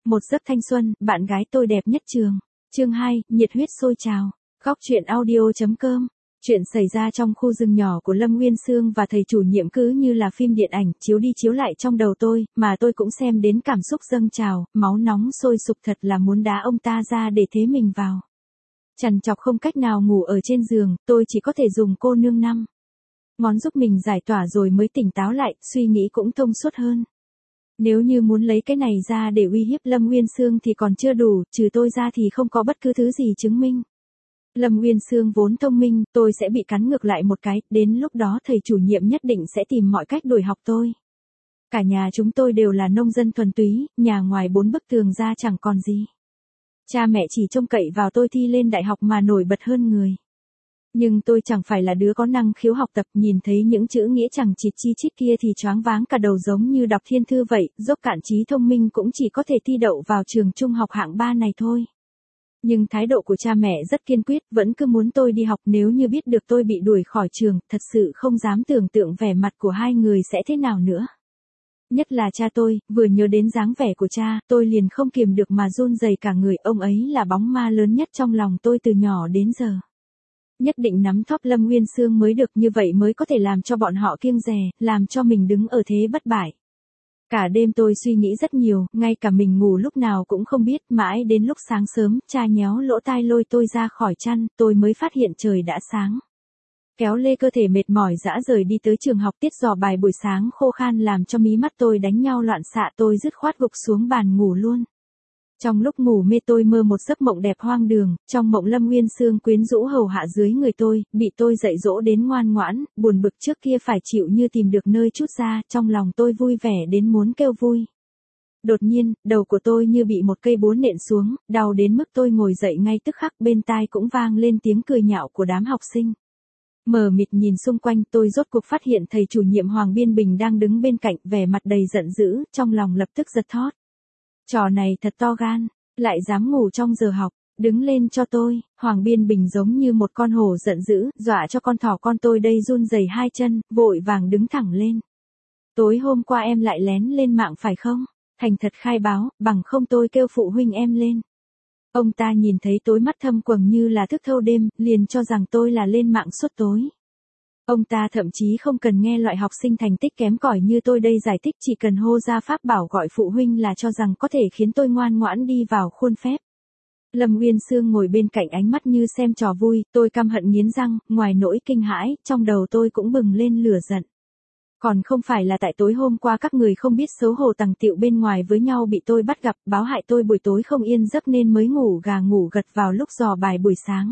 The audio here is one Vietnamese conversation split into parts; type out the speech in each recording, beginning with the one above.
Một giấc thanh xuân, bạn gái tôi đẹp nhất trường. Chương 2, nhiệt huyết sôi trào. Góc truyện audio.com. Chuyện xảy ra trong khu rừng nhỏ của Lâm Nguyên Xương và thầy chủ nhiệm cứ như là phim điện ảnh, chiếu đi chiếu lại trong đầu tôi, mà tôi cũng xem đến cảm xúc dâng trào, máu nóng sôi sục thật là muốn đá ông ta ra để thế mình vào. Trằn trọc không cách nào ngủ ở trên giường, tôi chỉ có thể dùng cô nương năm ngón giúp mình giải tỏa rồi mới tỉnh táo lại, suy nghĩ cũng thông suốt hơn. Nếu như muốn lấy cái này ra để uy hiếp Lâm Nguyên Xương thì còn chưa đủ, trừ tôi ra thì không có bất cứ thứ gì chứng minh. Lâm Nguyên Xương vốn thông minh, tôi sẽ bị cắn ngược lại một cái, đến lúc đó thầy chủ nhiệm nhất định sẽ tìm mọi cách đuổi học tôi. Cả nhà chúng tôi đều là nông dân thuần túy, nhà ngoài 4 bức tường ra chẳng còn gì. Cha mẹ chỉ trông cậy vào tôi thi lên đại học mà nổi bật hơn người. Nhưng tôi chẳng phải là đứa có năng khiếu học tập, nhìn thấy những chữ nghĩa chẳng chịt chi chít kia thì choáng váng cả đầu giống như đọc thiên thư vậy, dốc cạn trí thông minh cũng chỉ có thể thi đậu vào trường trung học hạng 3 này thôi. Nhưng thái độ của cha mẹ rất kiên quyết, vẫn cứ muốn tôi đi học, nếu như biết được tôi bị đuổi khỏi trường, thật sự không dám tưởng tượng vẻ mặt của hai người sẽ thế nào nữa. Nhất là cha tôi, vừa nhớ đến dáng vẻ của cha, tôi liền không kiềm được mà run rẩy cả người, ông ấy là bóng ma lớn nhất trong lòng tôi từ nhỏ đến giờ. Nhất định nắm thóp Lâm Nguyên Xương mới được, như vậy mới có thể làm cho bọn họ kiêng dè, làm cho mình đứng ở thế bất bại. Cả đêm tôi suy nghĩ rất nhiều, ngay cả mình ngủ lúc nào cũng không biết, mãi đến lúc sáng sớm, cha nhéo lỗ tai lôi tôi ra khỏi chăn, tôi mới phát hiện trời đã sáng. Kéo lê cơ thể mệt mỏi dã rời đi tới trường học, tiết dò bài buổi sáng khô khan làm cho mí mắt tôi đánh nhau loạn xạ, tôi dứt khoát gục xuống bàn ngủ luôn. Trong lúc ngủ mê tôi mơ một giấc mộng đẹp hoang đường, trong mộng Lâm Nguyên Xương quyến rũ hầu hạ dưới người tôi, bị tôi dạy dỗ đến ngoan ngoãn, buồn bực trước kia phải chịu như tìm được nơi trút ra, trong lòng tôi vui vẻ đến muốn kêu vui. Đột nhiên, đầu của tôi như bị một cây búa nện xuống, đau đến mức tôi ngồi dậy ngay tức khắc, bên tai cũng vang lên tiếng cười nhạo của đám học sinh. Mờ mịt nhìn xung quanh, tôi rốt cuộc phát hiện thầy chủ nhiệm Hoàng Biên Bình đang đứng bên cạnh, vẻ mặt đầy giận dữ, trong lòng lập tức giật thót. Trò này thật to gan, lại dám ngủ trong giờ học, đứng lên cho tôi. Hoàng Biên Bình giống như một con hổ giận dữ, dọa cho con thỏ con tôi đây run rẩy hai chân, vội vàng đứng thẳng lên. Tối hôm qua em lại lén lên mạng phải không? Thành thật khai báo, bằng không tôi kêu phụ huynh em lên. Ông ta nhìn thấy tối mắt thâm quầng như là thức thâu đêm, liền cho rằng tôi là lên mạng suốt tối. Ông ta thậm chí không cần nghe loại học sinh thành tích kém cỏi như tôi đây giải thích, chỉ cần hô ra pháp bảo gọi phụ huynh là cho rằng có thể khiến tôi ngoan ngoãn đi vào khuôn phép. Lâm Nguyên Xương ngồi bên cạnh ánh mắt như xem trò vui, tôi căm hận nghiến răng, ngoài nỗi kinh hãi, trong đầu tôi cũng bừng lên lửa giận. Còn không phải là tại tối hôm qua các người không biết xấu hổ tằng tịu bên ngoài với nhau bị tôi bắt gặp, báo hại tôi buổi tối không yên giấc nên mới ngủ gà ngủ gật vào lúc dò bài buổi sáng.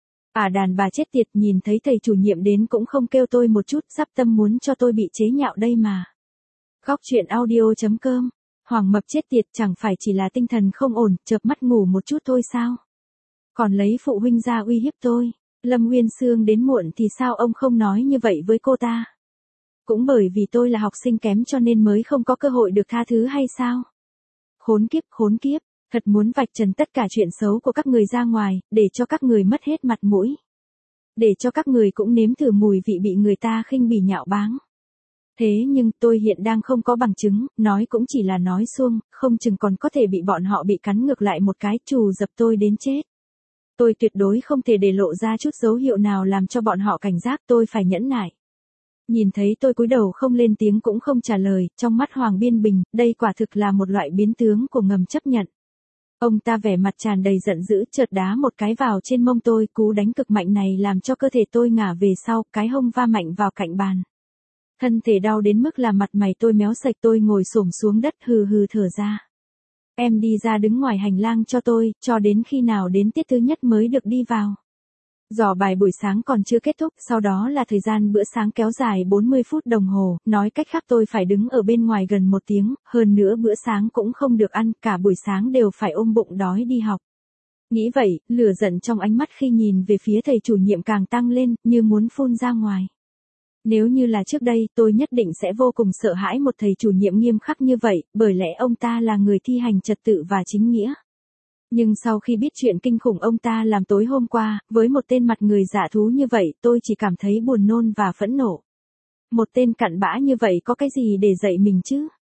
Đàn bà chết tiệt, nhìn thấy thầy chủ nhiệm đến cũng không kêu tôi một chút, sắp tâm muốn cho tôi bị chế nhạo đây mà. Góc truyện audio.com. Hoàng mập chết tiệt, chẳng phải chỉ là tinh thần không ổn, chợp mắt ngủ một chút thôi sao? Còn lấy phụ huynh ra uy hiếp tôi. Lâm Nguyên Xương đến muộn thì sao ông không nói như vậy với cô ta? Cũng bởi vì tôi là học sinh kém cho nên mới không có cơ hội được tha thứ hay sao? Khốn kiếp, thật muốn vạch trần tất cả chuyện xấu của các người ra ngoài, để cho các người mất hết mặt mũi. Để cho các người cũng nếm thử mùi vị bị người ta khinh bỉ nhạo báng. Thế nhưng tôi hiện đang không có bằng chứng, nói cũng chỉ là nói suông, không chừng còn có thể bị bọn họ bị cắn ngược lại một cái, trù dập tôi đến chết. Tôi tuyệt đối không thể để lộ ra chút dấu hiệu nào làm cho bọn họ cảnh giác, tôi phải nhẫn nại. Nhìn thấy tôi cúi đầu không lên tiếng cũng không trả lời, trong mắt Hoàng Biên Bình, đây quả thực là một loại biến tướng của ngầm chấp nhận. Ông ta vẻ mặt tràn đầy giận dữ, chợt đá một cái vào trên mông tôi, cú đánh cực mạnh này làm cho cơ thể tôi ngả về sau, cái hông va mạnh vào cạnh bàn. Thân thể đau đến mức là mặt mày tôi méo sạch, tôi ngồi xổm xuống đất hừ hừ thở ra. Em đi ra đứng ngoài hành lang cho tôi, cho đến khi nào đến tiết thứ nhất mới được đi vào. Dò bài buổi sáng còn chưa kết thúc, sau đó là thời gian bữa sáng kéo dài 40 phút đồng hồ, nói cách khác tôi phải đứng ở bên ngoài gần 1 tiếng, hơn nữa bữa sáng cũng không được ăn, cả buổi sáng đều phải ôm bụng đói đi học. Nghĩ vậy, lửa giận trong ánh mắt khi nhìn về phía thầy chủ nhiệm càng tăng lên, như muốn phun ra ngoài. Nếu như là trước đây, tôi nhất định sẽ vô cùng sợ hãi một thầy chủ nhiệm nghiêm khắc như vậy, bởi lẽ ông ta là người thi hành trật tự và chính nghĩa. Nhưng sau khi biết chuyện kinh khủng ông ta làm tối hôm qua, với một tên mặt người dạ thú như vậy, tôi chỉ cảm thấy buồn nôn và phẫn nộ. Một tên cặn bã như vậy có cái gì để dạy mình chứ?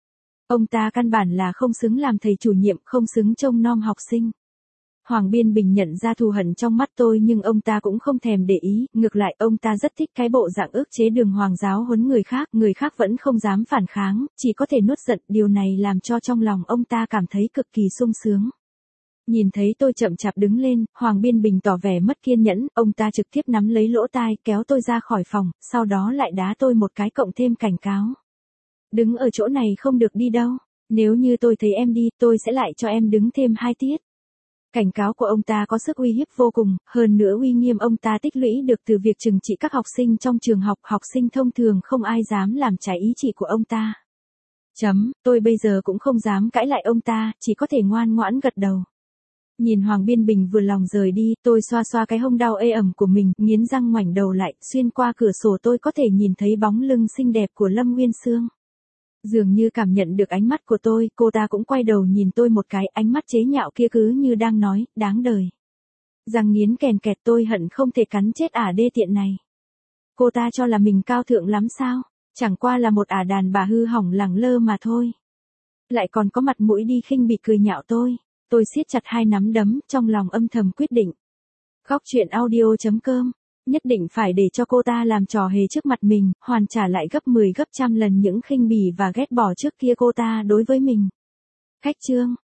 Ông ta căn bản là không xứng làm thầy chủ nhiệm, không xứng trông nom học sinh. Hoàng Biên Bình nhận ra thù hận trong mắt tôi nhưng ông ta cũng không thèm để ý, ngược lại ông ta rất thích cái bộ dạng ức chế Đường Hoàng giáo huấn người khác vẫn không dám phản kháng, chỉ có thể nuốt giận, điều này làm cho trong lòng ông ta cảm thấy cực kỳ sung sướng. Nhìn thấy tôi chậm chạp đứng lên, Hoàng Biên Bình tỏ vẻ mất kiên nhẫn, ông ta trực tiếp nắm lấy lỗ tai, kéo tôi ra khỏi phòng, sau đó lại đá tôi một cái cộng thêm cảnh cáo. Đứng ở chỗ này không được đi đâu, nếu như tôi thấy em đi, tôi sẽ lại cho em đứng thêm 2 tiết. Cảnh cáo của ông ta có sức uy hiếp vô cùng, hơn nữa uy nghiêm ông ta tích lũy được từ việc trừng trị các học sinh trong trường học, học sinh thông thường không ai dám làm trái ý chỉ của ông ta. Tôi bây giờ cũng không dám cãi lại ông ta, chỉ có thể ngoan ngoãn gật đầu. Nhìn Hoàng Biên Bình vừa lòng rời đi, tôi xoa xoa cái hông đau ê ẩm của mình, nghiến răng ngoảnh đầu lại, xuyên qua cửa sổ tôi có thể nhìn thấy bóng lưng xinh đẹp của Lâm Nguyên Xương. Dường như cảm nhận được ánh mắt của tôi, cô ta cũng quay đầu nhìn tôi một cái, ánh mắt chế nhạo kia cứ như đang nói, đáng đời. Răng nghiến kèn kẹt, tôi hận không thể cắn chết ả đê tiện này. Cô ta cho là mình cao thượng lắm sao, chẳng qua là một ả đàn bà hư hỏng lẳng lơ mà thôi. Lại còn có mặt mũi đi khinh bỉ cười nhạo tôi siết chặt hai nắm đấm, trong lòng âm thầm quyết định. Góc truyện audio.com, nhất định phải để cho cô ta làm trò hề trước mặt mình, hoàn trả lại gấp 10 gấp trăm lần những khinh bỉ và ghét bỏ trước kia cô ta đối với mình. Cách chương